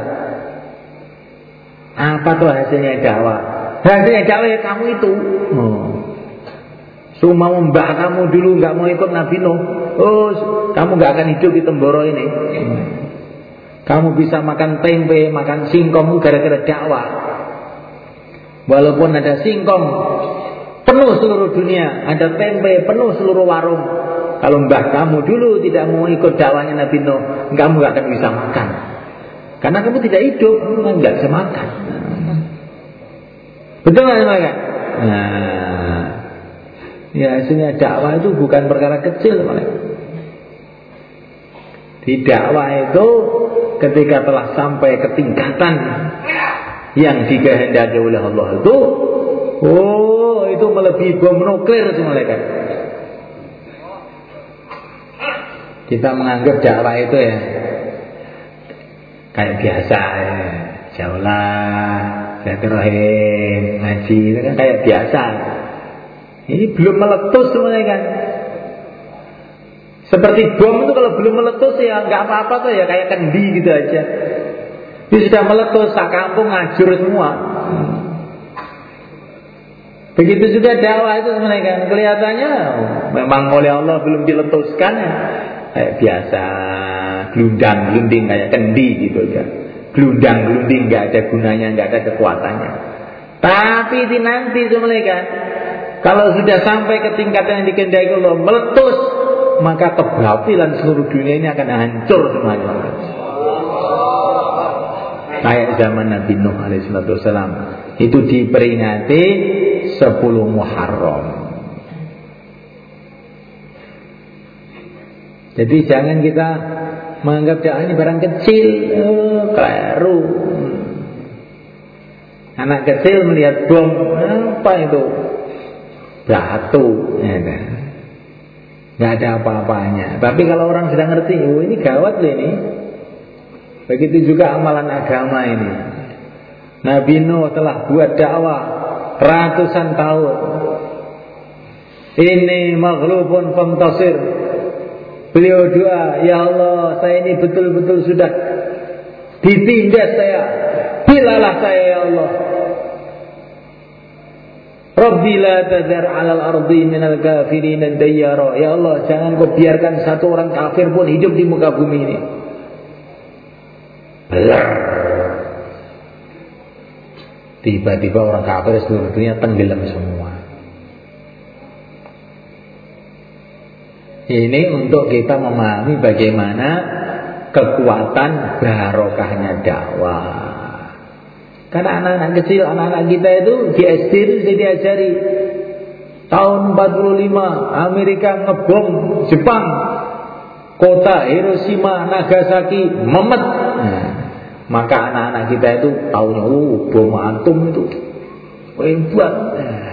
Apa tuh hasilnya dakwah? Hasilnya dakwah ya kamu itu. Oh. Semua mbak kamu dulu nggak mau ikut Nabi Nuh. Oh, kamu nggak akan hidup di Temboro ini. Hmm. Kamu bisa makan tempe, makan singkong gara-gara dakwah. Walaupun ada singkong penuh seluruh dunia, ada tempe penuh seluruh warung. Kalau mbah kamu dulu tidak mau ikut dakwahnya Nabi Nuh, kamu gak akan bisa makan. Karena kamu tidak hidup, kamu gak bisa makan. Betul gak kan? Nah, ya hasilnya dakwah itu bukan perkara kecil. Di dakwah itu ketika telah sampai ke tingkatan yang dikehendaki oleh Allah itu, oh itu melebihi bom nuklir semuanya. Kita menganggap dakwah itu ya kayak biasa ya. Jaulah, silaturahim, ngaji itu kan kayak biasa. Ini belum meletus semuanya kan. Seperti bom itu kalau belum meletus ya nggak apa-apa tuh ya, kayak kendi gitu aja. Ini sudah meletus, sak kampung ngajur semua. Begitu juga dakwah itu sebenarnya kan, kelihatannya memang oleh Allah belum diletuskan ya. Kayak biasa, gelundang gelunding kayak kendi gitu aja. Gelundang gelunding nggak ada gunanya, nggak ada kekuatannya. Tapi di nanti sebenarnya kan, kalau sudah sampai ke tingkatan yang dikehendaki Allah meletus, maka kebatilan seluruh dunia ini akan hancur semuanya. Kayak zaman Nabi Nuh alaihi salatu wassalam itu diperingati sepuluh Muharram. Jadi jangan kita menganggap dakwah ini barang kecil, oh, keliru. Anak kecil melihat bom, apa itu? Batu, ya kan? Nggak ada apa-apanya. Tapi kalau orang sudah ngerti, oh ini gawat loh ini. Begitu juga amalan agama ini. Nabi Nuh telah buat dakwah ratusan tahun. Ini maghlubun fantasir. Beliau doa, ya Allah, saya ini betul-betul sudah ditindas saya. Bilalah saya ya Allah. Rabbi la tadhar 'alal ardi minal kafirin dayyara. Ya Allah, jangan kau biarkan satu orang kafir pun hidup di muka bumi ini. Belar. Tiba-tiba orang kafir seluruh dunia tenggelam semua. Ini untuk kita memahami bagaimana kekuatan barokahnya dakwah. Karena anak-anak kecil, anak-anak kita itu di S D itu sudah diajari. Tahun empat puluh lima Amerika ngebom Jepang, kota Hiroshima, Nagasaki memet. Nah, maka anak-anak kita itu tahunya, oh bom atom itu hebat. Nah,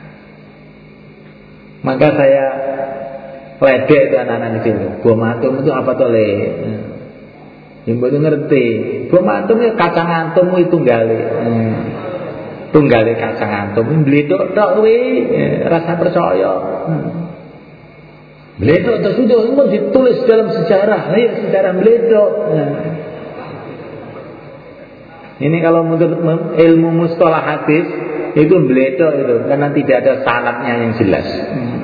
maka saya ledek itu anak-anak kecil. Bom atom itu apa tuh le? Ibu itu ngerti. Bom atom ya kacang atom itu tunggale. Hmm. Tunggale kacang atom. Bledok tok kuwi rasa percaya. Hmm. Bledok tersebut itu ditulis dalam sejarah. Ayo sejarah bledok. Hmm. Ini kalau menurut ilmu mustalah hadis itu bledok itu karena tidak ada sanadnya yang jelas. Hmm.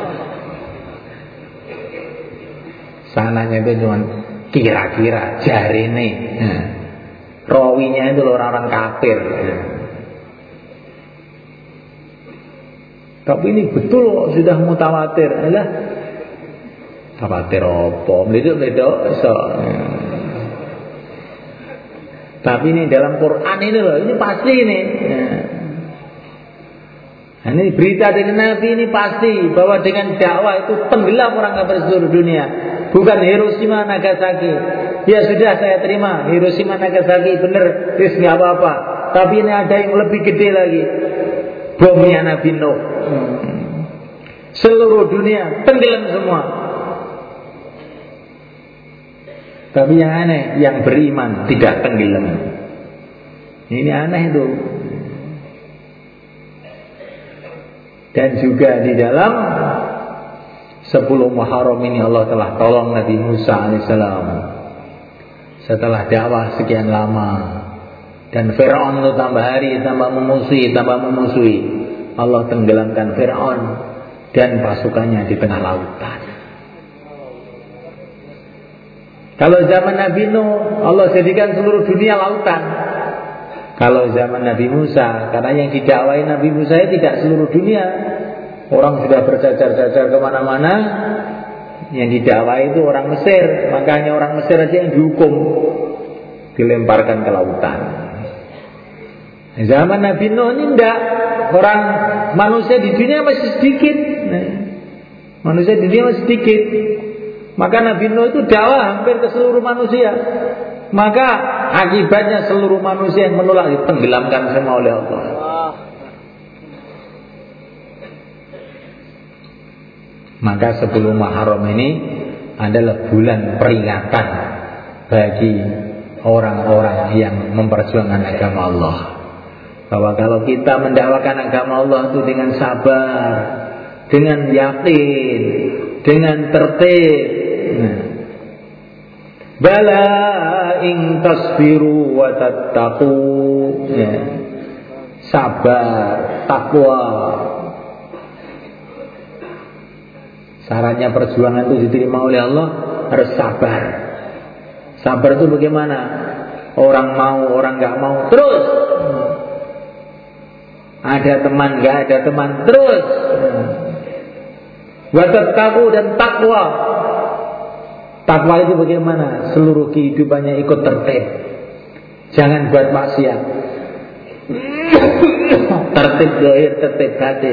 Sanadnya itu cuma kira-kira jarine. Nah, rawinya itu orang-orang kafir. Nah. Tapi ini betul kok sudah mutawatir. Alah, mutawatir apa? Bledok-bledok so. Nah. Tapi ini dalam Quran ini loh, ini pasti ini. Nah, ini berita dari Nabi ini pasti bahwa dengan dakwah itu tenggelam orang kafir seluruh dunia. Bukan Hiroshima Nagasaki. Ya sudah saya terima Hiroshima Nagasaki benar, terus nggak apa-apa. Tapi ini ada yang lebih gede lagi. Bomnya Nabi Nuh. Hmm. Seluruh dunia tenggelam semua. Tapi yang aneh, yang beriman tidak tenggelam. Ini aneh itu. Dan juga di dalam sepuluh Muharram ini Allah telah tolong Nabi Musa alaihissalam setelah dakwah sekian lama, dan Fir'aun itu tambah hari tambah memusuhi tambah memusuhi. Allah tenggelamkan Fir'aun dan pasukannya di tengah lautan. Kalau zaman Nabi Nuh Allah jadikan seluruh dunia lautan. Kalau zaman Nabi Musa, karena yang didakwai Nabi Musa tidak seluruh dunia, orang sudah bercacar-cacar kemana-mana. Yang didakwai itu orang Mesir, makanya orang Mesir aja yang dihukum, dilemparkan ke lautan. Zaman Nabi Nuh ini tidak, orang manusia di dunia masih sedikit. Manusia di dunia masih sedikit. Maka Nabi Nuh itu dakwah hampir ke seluruh manusia. Maka akibatnya seluruh manusia yang menolak ditenggelamkan semua oleh Allah. Maka sepuluh Muharram ini adalah bulan peringatan bagi orang-orang yang memperjuangkan agama Allah. Bahwa kalau kita mendakwakan agama Allah itu dengan sabar, dengan yakin, dengan tertib. Nah, bala in tasbiru wa tattaqu. Ya. Sabar, takwa. Syaratnya perjuangan itu diterima oleh Allah harus sabar. Sabar itu bagaimana? Orang mau, orang nggak mau, terus. Ada teman, nggak ada teman, terus. Wa tattaqu dan takwa. Takwa itu bagaimana? Seluruh kehidupannya ikut tertib. Jangan buat maksiat. Tertib zahir, tertib batin.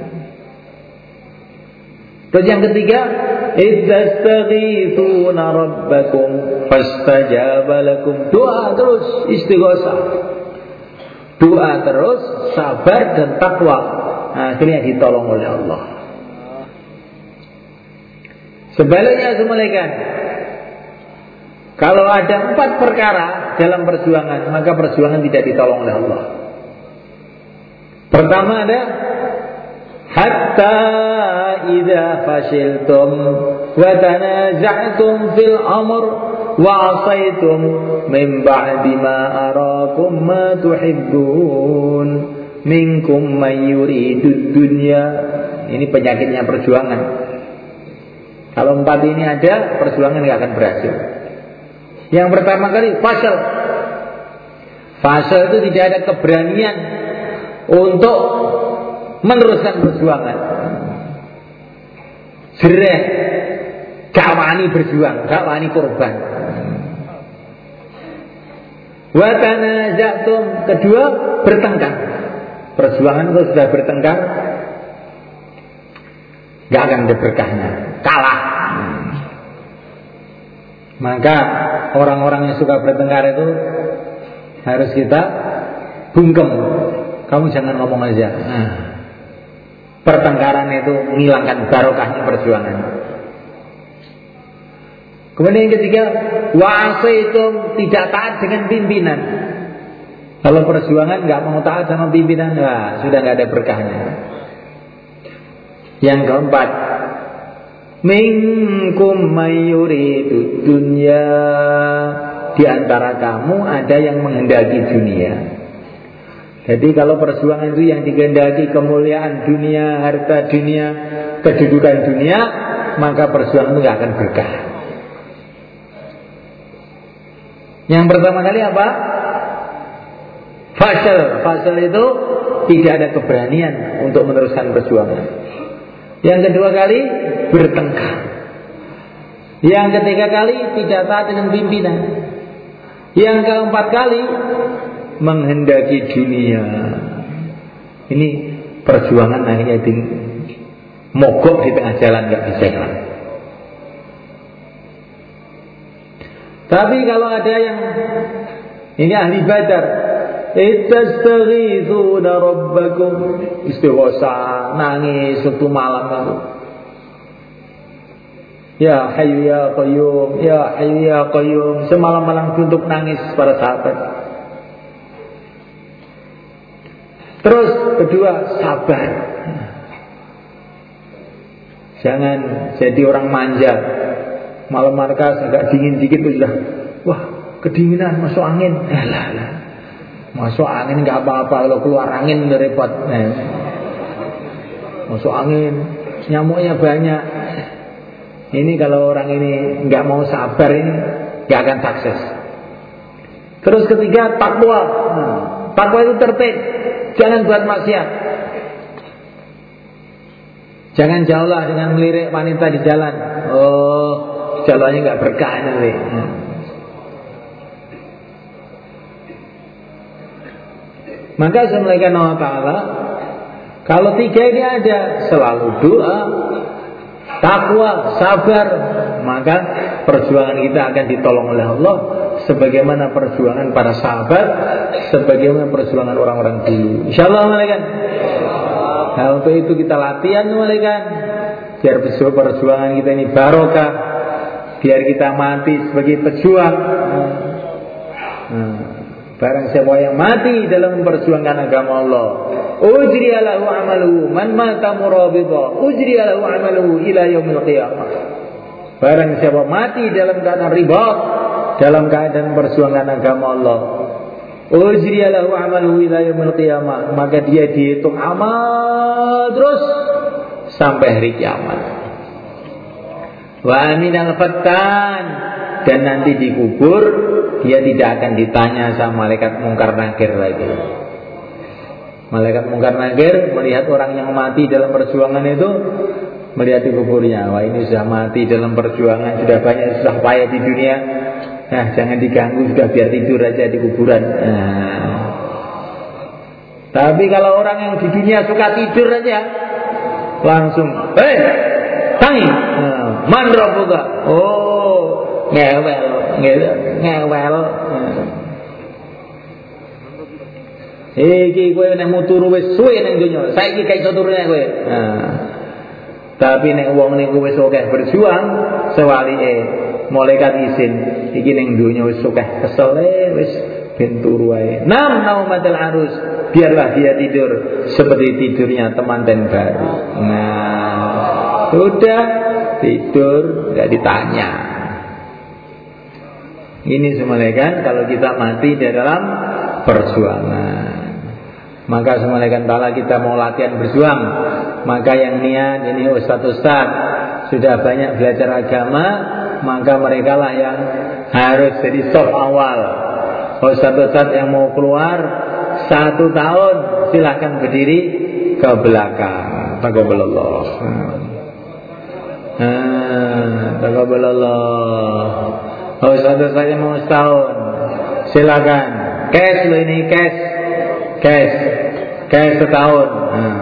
Terus yang ketiga, idzastaghitsuna rabbakum fastajaba lakum. Doa terus, istighosah. Doa terus, sabar dan takwa. Nah, akhirnya ditolong oleh Allah. Sebaliknya semalaikat, kalau ada empat perkara dalam perjuangan, maka perjuangan tidak ditolong oleh Allah. Pertama ada hatta idza fashiltum wa tanaza'tum fil amr wa 'asaytum min ba'di ma arakum ma tuhibbun minkum mayyuridud dunya. Ini penyakitnya perjuangan. Kalau empat ini ada, perjuangan nggak akan berhasil. Yang pertama kali fasal. Fasal itu tidak ada keberanian untuk meneruskan perjuangan. Jereh, gak wani berjuang, gak wani korban. Wa tanazatum, kedua bertengkar. Perjuangan itu sudah bertengkar, gak akan ada berkahnya, kalah. Maka orang-orang yang suka bertengkar itu harus kita bungkem. Kamu jangan ngomong aja. Nah, pertengkaran itu menghilangkan barokahnya perjuangan. Kemudian yang ketiga, wa'asaitum, tidak taat dengan pimpinan. Kalau perjuangan nggak mau taat sama pimpinan, nah, sudah nggak ada berkahnya. Yang keempat, minkum mayyuridu dunya. Di antara kamu ada yang menghendaki dunia. Jadi kalau perjuangan itu yang dikehendaki kemuliaan dunia, harta dunia, kedudukan dunia, maka perjuangan itu nggak akan berkah. Yang pertama kali apa? Fasal. Fasal itu tidak ada keberanian untuk meneruskan perjuangan. Yang kedua kali bertengkar. Yang ketiga kali tidak taat dengan pimpinan. Yang keempat kali menghendaki dunia. Ini perjuangan akhirnya di mogok di tengah jalan, nggak bisa jalan. Tapi kalau ada yang ini ahli Badar, istastaghithuna rabbakum, istighosa, nangis waktu malam itu. Ya Hayyu ya Qayyum, ya Hayyu ya Qayyum, semalam-malam suntuk nangis para sahabat. Terus kedua, sabar. Jangan jadi orang manja. Malam markas agak dingin dikit tuh sudah, wah kedinginan, masuk angin. Eh lah lah, masuk angin nggak apa-apa, kalau keluar angin udah repot. Eh. Masuk angin, nyamuknya banyak. Ini kalau orang ini nggak mau sabar ini nggak akan sukses. Terus ketiga, takwa. Nah, takwa itu tertib, jangan buat maksiat. Jangan jauhlah dengan melirik wanita di jalan. Oh, jalannya nggak berkah nanti. Nah. Maka Subhanahu wa ta'ala, kalau tiga ini ada, selalu doa, takwa, sabar, maka perjuangan kita akan ditolong oleh Allah, sebagaimana perjuangan para sahabat, sebagaimana perjuangan orang-orang dulu. Insyaallah, malaikat. Nah, untuk itu kita latihan, malaikat, biar perjuangan kita ini barokah, biar kita mati sebagai pejuang. Nah, barang siapa yang mati dalam memperjuangkan agama Allah, ujriya lahu amaluhu, man mata murabita ujriya lahu amaluhu ila yaumil qiyamah. Barang siapa mati dalam keadaan ribat, dalam keadaan memperjuangkan agama Allah, ujriya lahu amaluhu ila yaumil qiyamah, maka dia dihitung amal terus sampai hari kiamat. Wa aminal fattan, dan nanti dikubur dia tidak akan ditanya sama malaikat mungkar nakir lagi. Malaikat mungkar nakir melihat orang yang mati dalam perjuangan itu, melihat di kuburnya, wah ini sudah mati dalam perjuangan, sudah banyak susah payah di dunia, nah jangan diganggu, sudah biar tidur aja di kuburan. Nah. Tapi kalau orang yang di dunia suka tidur aja, langsung, eh, tangi, nah, man rabbuka, oh, ngewel, ngewel, ngewel. Iki kowe nek muturu wis suwe ning donya, saiki gak iso turune kowe. Nah. Tapi nek wong niku wis akeh berjuang, sewalike malaikat izin, iki ning donya wis akeh kesele, wis ben turu wae. Nam naumatul arus, biarlah dia tidur seperti tidurnya temanten baru. Nah, sudah tidur enggak ditanya. Ini semua kan kalau kita mati di dalam perjuangan. Maka semalakan ta'ala kita mau latihan berjuang. Maka yang niat ini ustaz-ustaz sudah banyak belajar agama, maka mereka lah yang harus jadi sop awal. Ustaz-ustaz yang mau keluar satu tahun silahkan berdiri ke belakang. Taqabbalallah. Ah, taqabbalallah. Ustaz-ustaz yang mau setahun silakan. Cash lo ini cash. Cash. Cash setahun. Nah.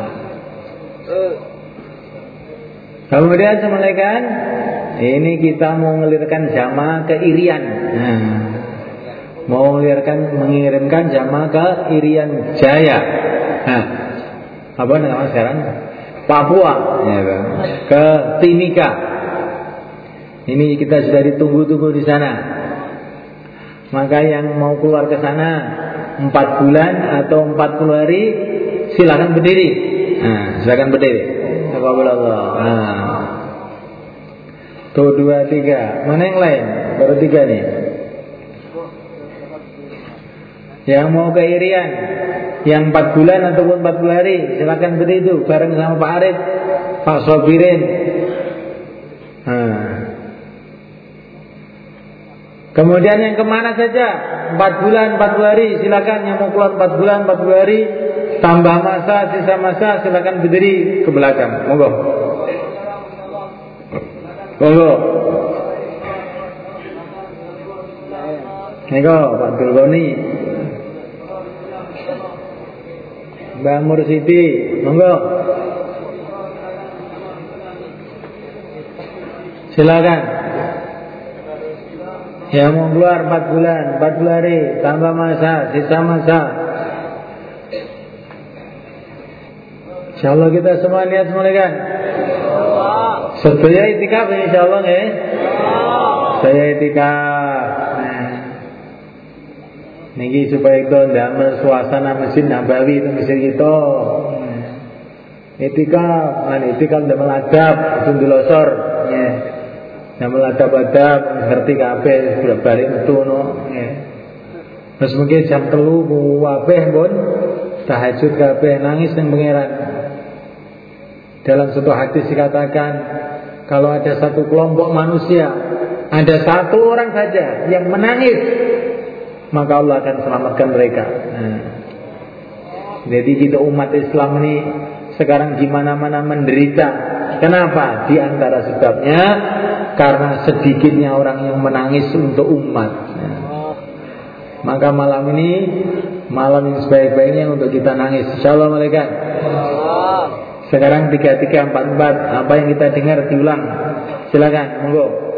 Kemudian semalakan ini kita mau mengelirkan jamaah ke Irian. Nah. Mau mengelirkan mengirimkan jamaah ke Irian Jaya. Nah. Apa namanya sekarang? Papua, ya, ke Timika. Ini kita sudah ditunggu-tunggu di sana. Maka yang mau keluar ke sana empat bulan atau empat puluh hari silakan berdiri. Nah, silakan berdiri. Alhamdulillah. Nah. Tuh dua tiga. Mana yang lain? Baru tiga nih. Yang mau ke Irian, yang empat bulan ataupun empat puluh hari silakan berdiri itu bareng sama Pak Arif, Pak Sobirin. Nah. Kemudian yang kemana saja empat bulan, empat puluh hari silakan. Yang mau keluar empat bulan, empat puluh hari tambah masa, sisa masa silakan berdiri ke belakang. Monggo. Monggo. Nego Pak Dulgoni, Mbak Mursidi, monggo. Silakan. Yang mau keluar empat bulan, empat puluh hari tambah masa, sisa masa. Insyaallah kita semua niat semua kan. Sedaya itikaf insyaallah nggih. Saya itikaf. Nah. Niki supaya kita ndamel suasana Masjid Nabawi itu Masjid kita. Itikaf, lan itikaf ndamel adab, sundulosor. Nggih. Ndamel adab-adab ngerti kabeh balik metu no. Nggih. Terus mungkin jam telu kabeh pun tahajud kabeh nangis ning pangeran. Dalam satu hadis dikatakan kalau ada satu kelompok manusia, ada satu orang saja yang menangis, maka Allah akan selamatkan mereka. Nah. Jadi kita umat Islam ini sekarang di mana-mana menderita. Kenapa? Di antara sebabnya karena sedikitnya orang yang menangis untuk umat. Nah. Maka malam ini malam yang sebaik-baiknya untuk kita nangis. Insyaallah malaikat. Sekarang tiga tiga empat empat apa yang kita dengar diulang. Silakan, monggo.